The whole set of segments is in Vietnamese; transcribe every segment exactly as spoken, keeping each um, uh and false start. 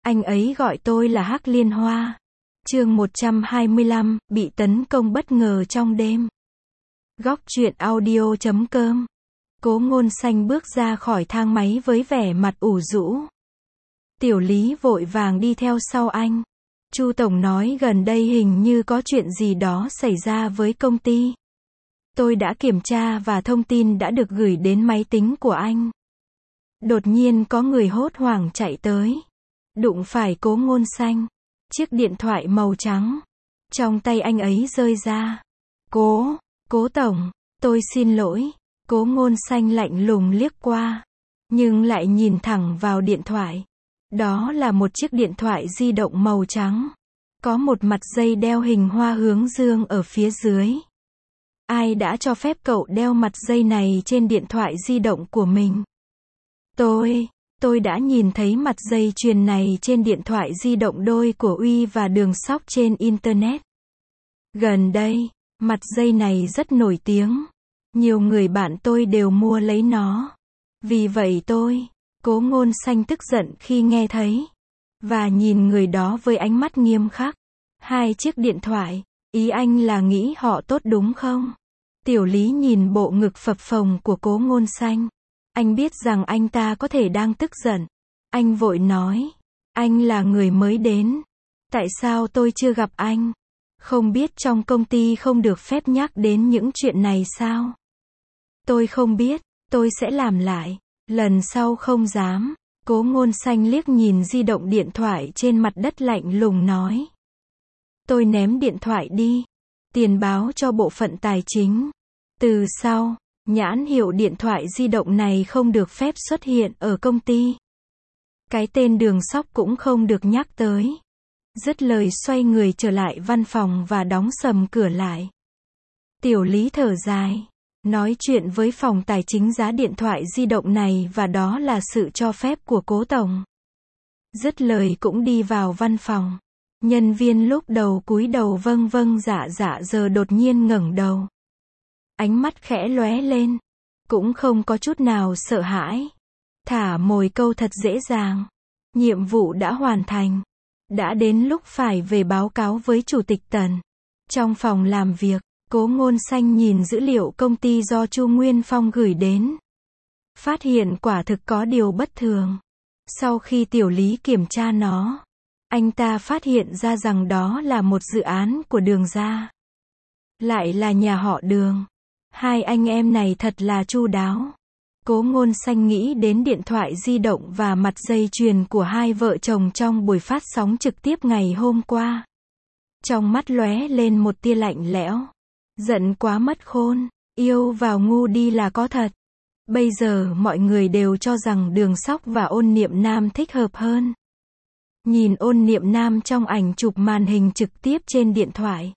Anh ấy gọi tôi là Hắc Liên Hoa. Chương một trăm hai mươi lăm, bị tấn công bất ngờ trong đêm. Góc truyện audio chấm com. Cố Ngôn Xanh bước ra khỏi thang máy với vẻ mặt ủ rũ. Tiểu Lý vội vàng đi theo sau anh. Chu tổng nói gần đây hình như có chuyện gì đó xảy ra với công ty. Tôi đã kiểm tra và thông tin đã được gửi đến máy tính của anh. Đột nhiên có người hốt hoảng chạy tới. Đụng phải Cố Ngôn Xanh. Chiếc điện thoại màu trắng trong tay anh ấy rơi ra. Cố, Cố tổng, tôi xin lỗi. Cố Ngôn Xanh lạnh lùng liếc qua, nhưng lại nhìn thẳng vào điện thoại. Đó là một chiếc điện thoại di động màu trắng. Có một mặt dây đeo hình hoa hướng dương ở phía dưới. Ai đã cho phép cậu đeo mặt dây này trên điện thoại di động của mình? Tôi, tôi đã nhìn thấy mặt dây chuyền này trên điện thoại di động đôi của Uy và Đường Sóc trên Internet. Gần đây, mặt dây này rất nổi tiếng. Nhiều người bạn tôi đều mua lấy nó. Vì vậy tôi, Cố Ngôn Xanh tức giận khi nghe thấy. Và nhìn người đó với ánh mắt nghiêm khắc. Hai chiếc điện thoại, ý anh là nghĩ họ tốt đúng không? Tiểu Lý nhìn bộ ngực phập phồng của Cố Ngôn Xanh. Anh biết rằng anh ta có thể đang tức giận. Anh vội nói. Anh là người mới đến. Tại sao tôi chưa gặp anh? Không biết trong công ty không được phép nhắc đến những chuyện này sao? Tôi không biết, tôi sẽ làm lại. Lần sau không dám. Cố Ngôn Xanh liếc nhìn di động điện thoại trên mặt đất lạnh lùng nói. Tôi ném điện thoại đi. Tiền báo cho bộ phận tài chính. Từ sau, nhãn hiệu điện thoại di động này không được phép xuất hiện ở công ty. Cái tên Đường Sóc cũng không được nhắc tới. Dứt lời xoay người trở lại văn phòng và đóng sầm cửa lại. Tiểu Lý thở dài. Nói chuyện với phòng tài chính giá điện thoại di động này và đó là sự cho phép của Cố tổng. Dứt lời cũng đi vào văn phòng. Nhân viên lúc đầu cúi đầu vâng vâng dạ dạ giờ đột nhiên ngẩng đầu. Ánh mắt khẽ lóe lên. Cũng không có chút nào sợ hãi. Thả mồi câu thật dễ dàng. Nhiệm vụ đã hoàn thành. Đã đến lúc phải về báo cáo với Chủ tịch Tần. Trong phòng làm việc, Cố Ngôn Xanh nhìn dữ liệu công ty do Chu Nguyên Phong gửi đến. Phát hiện quả thực có điều bất thường. Sau khi Tiểu Lý kiểm tra nó, anh ta phát hiện ra rằng đó là một dự án của Đường gia. Lại là nhà họ Đường. Hai anh em này thật là chu đáo. Cố Ngôn Xanh nghĩ đến điện thoại di động và mặt dây chuyền của hai vợ chồng trong buổi phát sóng trực tiếp ngày hôm qua. Trong mắt lóe lên một tia lạnh lẽo. Giận quá mất khôn, yêu vào ngu đi là có thật. Bây giờ mọi người đều cho rằng Đường Sóc và Ôn Niệm Nam thích hợp hơn. Nhìn Ôn Niệm Nam trong ảnh chụp màn hình trực tiếp trên điện thoại.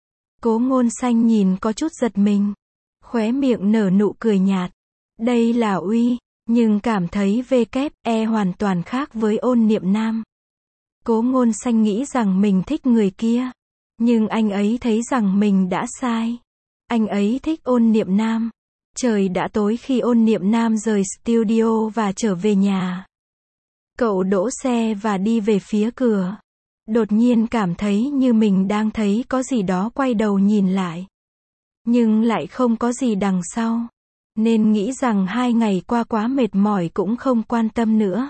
Cố Ngôn Xanh nhìn có chút giật mình. Khóe miệng nở nụ cười nhạt. Đây là Uy, nhưng cảm thấy vê kép e hoàn toàn khác với Ôn Niệm Nam. Cố Ngôn Xanh nghĩ rằng mình thích người kia. Nhưng anh ấy thấy rằng mình đã sai. Anh ấy thích Ôn Niệm Nam. Trời đã tối khi Ôn Niệm Nam rời studio và trở về nhà. Cậu đỗ xe và đi về phía cửa. Đột nhiên cảm thấy như mình đang thấy có gì đó quay đầu nhìn lại. Nhưng lại không có gì đằng sau. Nên nghĩ rằng hai ngày qua quá mệt mỏi cũng không quan tâm nữa.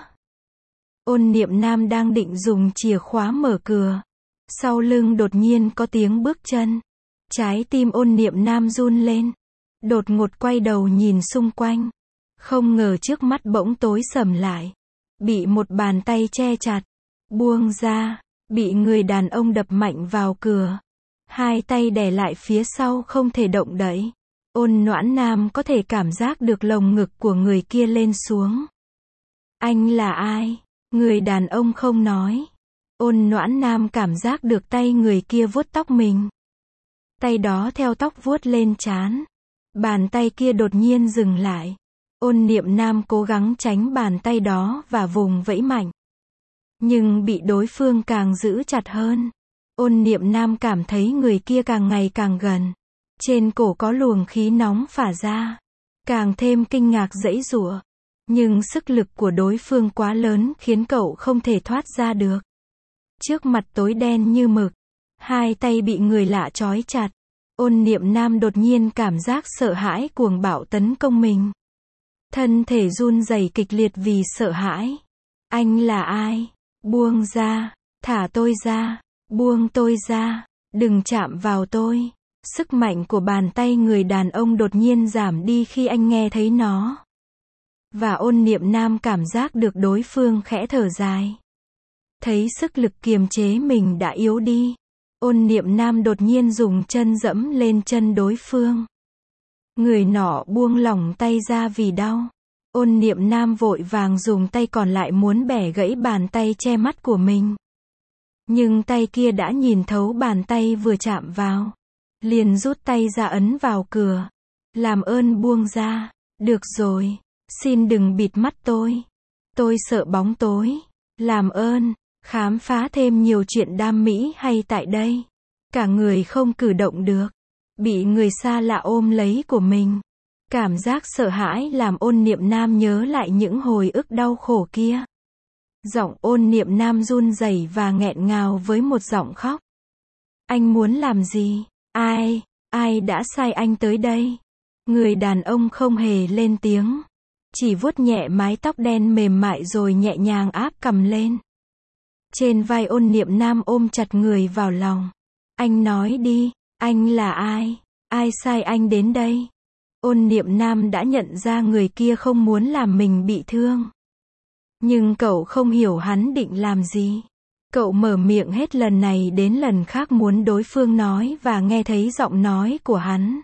Ôn Niệm Nam đang định dùng chìa khóa mở cửa. Sau lưng đột nhiên có tiếng bước chân. Trái tim Ôn Niệm Nam run lên. Đột ngột quay đầu nhìn xung quanh. Không ngờ trước mắt bỗng tối sầm lại. Bị một bàn tay che chặt. Buông ra. Bị người đàn ông đập mạnh vào cửa. Hai tay đè lại phía sau không thể động đậy. Ôn Noãn Nam có thể cảm giác được lồng ngực của người kia lên xuống. Anh là ai? Người đàn ông không nói. Ôn Noãn Nam cảm giác được tay người kia vuốt tóc mình. Tay đó theo tóc vuốt lên trán. Bàn tay kia đột nhiên dừng lại. Ôn Niệm Nam cố gắng tránh bàn tay đó và vùng vẫy mạnh. Nhưng bị đối phương càng giữ chặt hơn. Ôn Niệm Nam cảm thấy người kia càng ngày càng gần. Trên cổ có luồng khí nóng phả ra. Càng thêm kinh ngạc giãy giụa. Nhưng sức lực của đối phương quá lớn khiến cậu không thể thoát ra được. Trước mặt tối đen như mực, hai tay bị người lạ trói chặt. Ôn Niệm Nam đột nhiên cảm giác sợ hãi cuồng bạo tấn công mình. Thân thể run rẩy kịch liệt vì sợ hãi. Anh là ai? Buông ra, thả tôi ra, buông tôi ra, đừng chạm vào tôi. Sức mạnh của bàn tay người đàn ông đột nhiên giảm đi khi anh nghe thấy nó. Và Ôn Niệm Nam cảm giác được đối phương khẽ thở dài. Thấy sức lực kiềm chế mình đã yếu đi, Ôn Niệm Nam đột nhiên dùng chân dẫm lên chân đối phương. Người nọ buông lỏng tay ra vì đau. Ôn Niệm Nam vội vàng dùng tay còn lại muốn bẻ gãy bàn tay che mắt của mình. Nhưng tay kia đã nhìn thấu bàn tay vừa chạm vào. Liền rút tay ra ấn vào cửa. Làm ơn buông ra. Được rồi. Xin đừng bịt mắt tôi. Tôi sợ bóng tối. Làm ơn. Khám phá thêm nhiều chuyện đam mỹ hay tại đây. Cả người không cử động được. Bị người xa lạ ôm lấy của mình. Cảm giác sợ hãi làm Ôn Niệm Nam nhớ lại những hồi ức đau khổ kia. Giọng Ôn Niệm Nam run rẩy và nghẹn ngào với một giọng khóc. Anh muốn làm gì? Ai? Ai đã sai anh tới đây? Người đàn ông không hề lên tiếng. Chỉ vuốt nhẹ mái tóc đen mềm mại rồi nhẹ nhàng áp cầm lên. Trên vai Ôn Niệm Nam ôm chặt người vào lòng. Anh nói đi, anh là ai? Ai sai anh đến đây? Ôn Niệm Nam đã nhận ra người kia không muốn làm mình bị thương. Nhưng cậu không hiểu hắn định làm gì. Cậu mở miệng hết lần này đến lần khác muốn đối phương nói và nghe thấy giọng nói của hắn.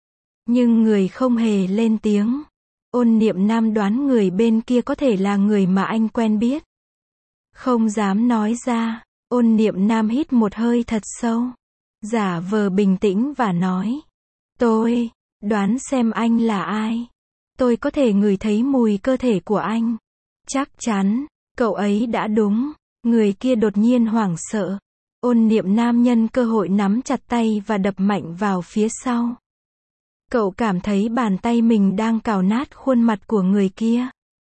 Nhưng người không hề lên tiếng. Ôn Niệm Nam đoán người bên kia có thể là người mà anh quen biết. Không dám nói ra, Ôn Niệm Nam hít một hơi thật sâu. Giả vờ bình tĩnh và nói. Tôi, đoán xem anh là ai. Tôi có thể ngửi thấy mùi cơ thể của anh. Chắc chắn, cậu ấy đã đúng. Người kia đột nhiên hoảng sợ. Ôn Niệm Nam nhân cơ hội nắm chặt tay và đập mạnh vào phía sau. Cậu cảm thấy bàn tay mình đang cào nát khuôn mặt của người kia.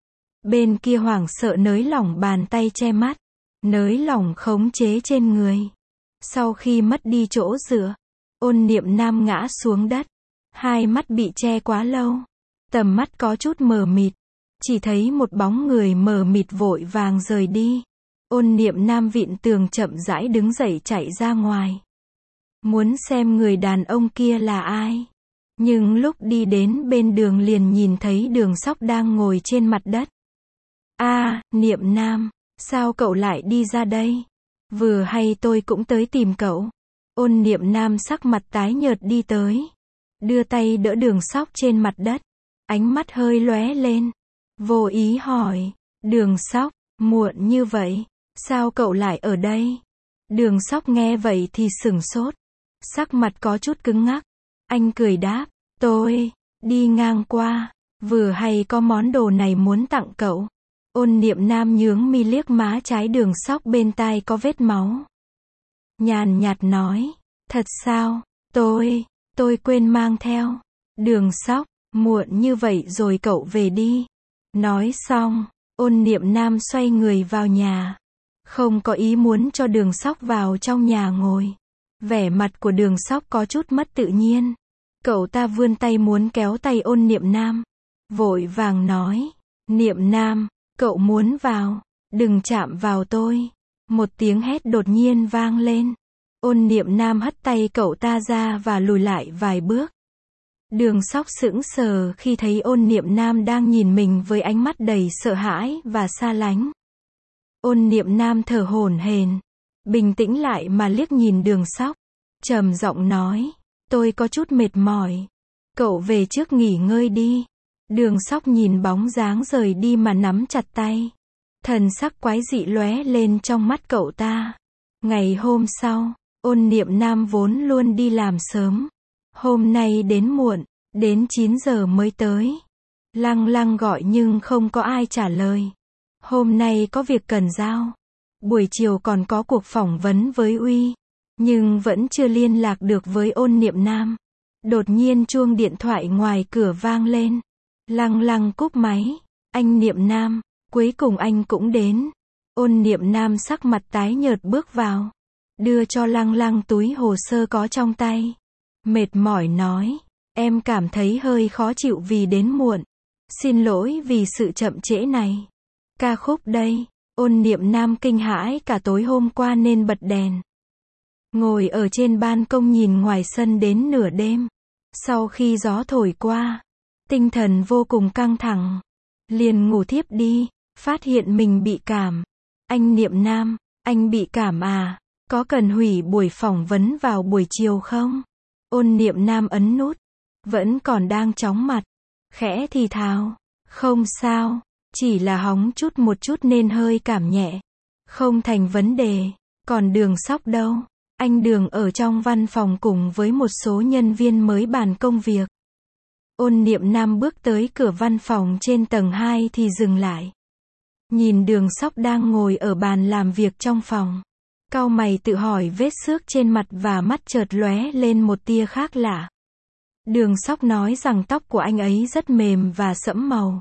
Bên kia hoảng sợ nới lỏng bàn tay che mắt. Nới lỏng khống chế trên người. Sau khi mất đi chỗ dựa, Ôn Niệm Nam ngã xuống đất. Hai mắt bị che quá lâu. Tầm mắt có chút mờ mịt. Chỉ thấy một bóng người mờ mịt vội vàng rời đi. Ôn Niệm Nam vịn tường chậm rãi đứng dậy chạy ra ngoài. Muốn xem người đàn ông kia là ai. Nhưng lúc đi đến bên đường liền nhìn thấy Đường Sóc đang ngồi trên mặt đất. A, à, Niệm Nam, sao cậu lại đi ra đây? Vừa hay tôi cũng tới tìm cậu. Ôn Niệm Nam sắc mặt tái nhợt đi tới. Đưa tay đỡ Đường Sóc trên mặt đất. Ánh mắt hơi lóe lên. Vô ý hỏi. Đường Sóc, muộn như vậy. Sao cậu lại ở đây? Đường Sóc nghe vậy thì sửng sốt. Sắc mặt có chút cứng ngắc. Anh cười đáp. Tôi, đi ngang qua. Vừa hay có món đồ này muốn tặng cậu. Ôn Niệm Nam nhướng mi liếc má trái Đường Sóc bên tai có vết máu. Nhàn nhạt nói. Thật sao? Tôi, tôi quên mang theo. Đường Sóc, muộn như vậy rồi cậu về đi. Nói xong, Ôn Niệm Nam xoay người vào nhà. Không có ý muốn cho Đường Sóc vào trong nhà ngồi. Vẻ mặt của Đường Sóc có chút mất tự nhiên. Cậu ta vươn tay muốn kéo tay Ôn Niệm Nam. Vội vàng nói. Niệm Nam, cậu muốn vào. Đừng chạm vào tôi. Một tiếng hét đột nhiên vang lên. Ôn Niệm Nam hất tay cậu ta ra và lùi lại vài bước. Đường Sóc sững sờ khi thấy Ôn Niệm Nam đang nhìn mình với ánh mắt đầy sợ hãi và xa lánh. Ôn Niệm Nam thở hổn hển, bình tĩnh lại mà liếc nhìn Đường Sóc, trầm giọng nói, tôi có chút mệt mỏi, cậu về trước nghỉ ngơi đi. Đường Sóc nhìn bóng dáng rời đi mà nắm chặt tay, thần sắc quái dị lóe lên trong mắt cậu ta. Ngày hôm sau, Ôn Niệm Nam vốn luôn đi làm sớm, hôm nay đến muộn, đến chín giờ mới tới. Lăng lăng gọi nhưng không có ai trả lời. Hôm nay có việc cần giao. Buổi chiều còn có cuộc phỏng vấn với Uy, nhưng vẫn chưa liên lạc được với Ôn Niệm Nam. Đột nhiên chuông điện thoại ngoài cửa vang lên. Lăng lăng cúp máy. Anh Niệm Nam, cuối cùng anh cũng đến. Ôn Niệm Nam sắc mặt tái nhợt bước vào. Đưa cho Lăng Lăng túi hồ sơ có trong tay. Mệt mỏi nói. Em cảm thấy hơi khó chịu vì đến muộn. Xin lỗi vì sự chậm trễ này. Ca khúc đây. Ôn Niệm Nam kinh hãi cả tối hôm qua nên bật đèn. Ngồi ở trên ban công nhìn ngoài sân đến nửa đêm. Sau khi gió thổi qua, tinh thần vô cùng căng thẳng. Liền ngủ thiếp đi, phát hiện mình bị cảm. Anh Niệm Nam, anh bị cảm à? Có cần hủy buổi phỏng vấn vào buổi chiều không? Ôn Niệm Nam ấn nút. Vẫn còn đang chóng mặt. Khẽ thì thào. Không sao, chỉ là hóng chút một chút nên hơi cảm nhẹ. Không thành vấn đề. Còn Đường Sóc đâu? Anh Đường ở trong văn phòng cùng với một số nhân viên mới bàn công việc. Ôn Niệm Nam bước tới cửa văn phòng trên tầng hai thì dừng lại. Nhìn Đường Sóc đang ngồi ở bàn làm việc trong phòng. Cau mày tự hỏi vết xước trên mặt và mắt chợt lóe lên một tia khác lạ. Đường Sóc nói rằng tóc của anh ấy rất mềm và sẫm màu.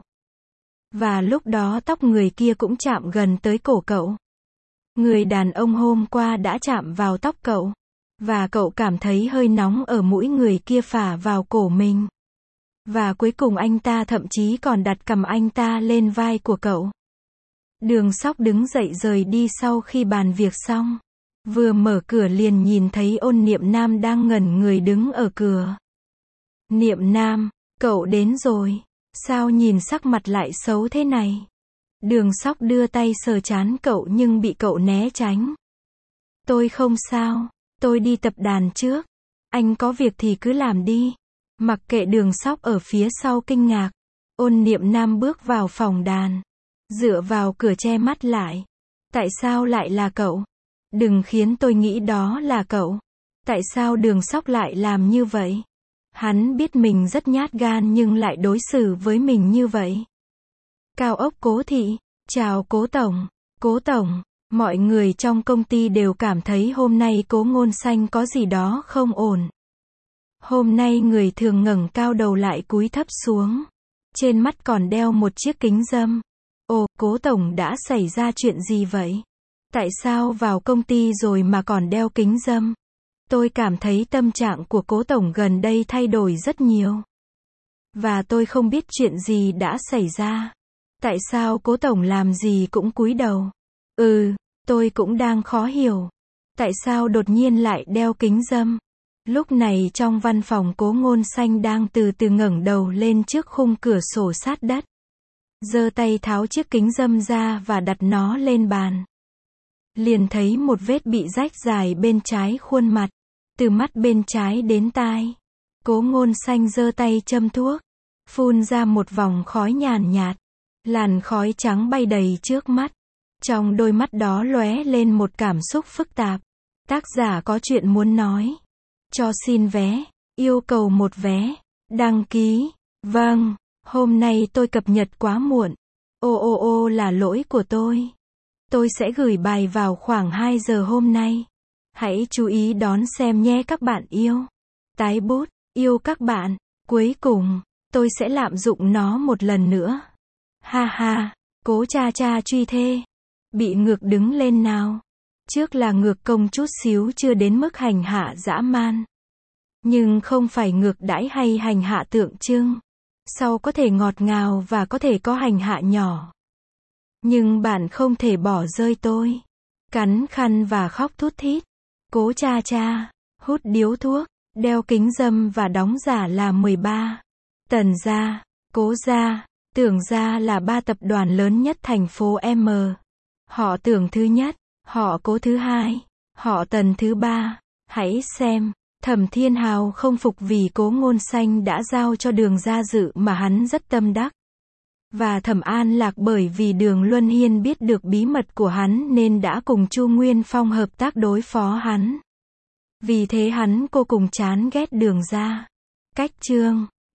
Và lúc đó tóc người kia cũng chạm gần tới cổ cậu. Người đàn ông hôm qua đã chạm vào tóc cậu. Và cậu cảm thấy hơi nóng ở mũi người kia phả vào cổ mình. Và cuối cùng anh ta thậm chí còn đặt cằm anh ta lên vai của cậu. Đường Sóc đứng dậy rời đi sau khi bàn việc xong. Vừa mở cửa liền nhìn thấy Ôn Niệm Nam đang ngẩn người đứng ở cửa. Niệm Nam, cậu đến rồi. Sao nhìn sắc mặt lại xấu thế này? Đường Sóc đưa tay sờ trán cậu nhưng bị cậu né tránh. Tôi không sao, tôi đi tập đàn trước. Anh có việc thì cứ làm đi. Mặc kệ Đường Sóc ở phía sau kinh ngạc. Ôn Niệm Nam bước vào phòng đàn. Dựa vào cửa che mắt lại. Tại sao lại là cậu? Đừng khiến tôi nghĩ đó là cậu. Tại sao Đường Sóc lại làm như vậy? Hắn biết mình rất nhát gan nhưng lại đối xử với mình như vậy. Cao ốc Cố Thị. Chào Cố Tổng. Cố Tổng. Mọi người trong công ty đều cảm thấy hôm nay Cố Ngôn Xanh có gì đó không ổn. Hôm nay người thường ngẩng cao đầu lại cúi thấp xuống. Trên mắt còn đeo một chiếc kính râm. Ồ, Cố Tổng đã xảy ra chuyện gì vậy? Tại sao vào công ty rồi mà còn đeo kính râm? Tôi cảm thấy tâm trạng của Cố Tổng gần đây thay đổi rất nhiều. Và tôi không biết chuyện gì đã xảy ra. Tại sao Cố Tổng làm gì cũng cúi đầu? Ừ, tôi cũng đang khó hiểu. Tại sao đột nhiên lại đeo kính râm? Lúc này trong văn phòng Cố Ngôn Xanh đang từ từ ngẩng đầu lên trước khung cửa sổ sát đất. Giơ tay tháo chiếc kính râm ra và đặt nó lên bàn. Liền thấy một vết bị rách dài bên trái khuôn mặt. Từ mắt bên trái đến tai. Cố Ngôn Xanh giơ tay châm thuốc. Phun ra một vòng khói nhàn nhạt. Làn khói trắng bay đầy trước mắt. Trong đôi mắt đó lóe lên một cảm xúc phức tạp. Tác giả có chuyện muốn nói. Cho xin vé. Yêu cầu một vé. Đăng ký. Vâng. Hôm nay tôi cập nhật quá muộn. Ô ô ô là lỗi của tôi. Tôi sẽ gửi bài vào khoảng hai giờ hôm nay. Hãy chú ý đón xem nhé các bạn yêu. Tái bút. Yêu các bạn. Cuối cùng, tôi sẽ lạm dụng nó một lần nữa. Ha ha. Cố cha cha truy thê. Bị ngược đứng lên nào. Trước là ngược công chút xíu chưa đến mức hành hạ dã man. Nhưng không phải ngược đãi hay hành hạ tượng trưng. Sau có thể ngọt ngào và có thể có hành hạ nhỏ. Nhưng bạn không thể bỏ rơi tôi. Cắn khăn và khóc thút thít. Cố cha cha. Hút điếu thuốc. Đeo kính râm và đóng giả là mười ba. Tần gia. Cố gia. Tưởng gia là ba tập đoàn lớn nhất thành phố M. Họ Tưởng thứ nhất. Họ Cố thứ hai. Họ Tần thứ ba. Hãy xem. Thẩm Thiên Hào không phục vì Cố Ngôn Xanh đã giao cho Đường gia dự mà hắn rất tâm đắc. Và Thẩm An Lạc bởi vì Đường Luân Hiên biết được bí mật của hắn nên đã cùng Chu Nguyên Phong hợp tác đối phó hắn. Vì thế hắn vô cùng chán ghét Đường gia. Cách chương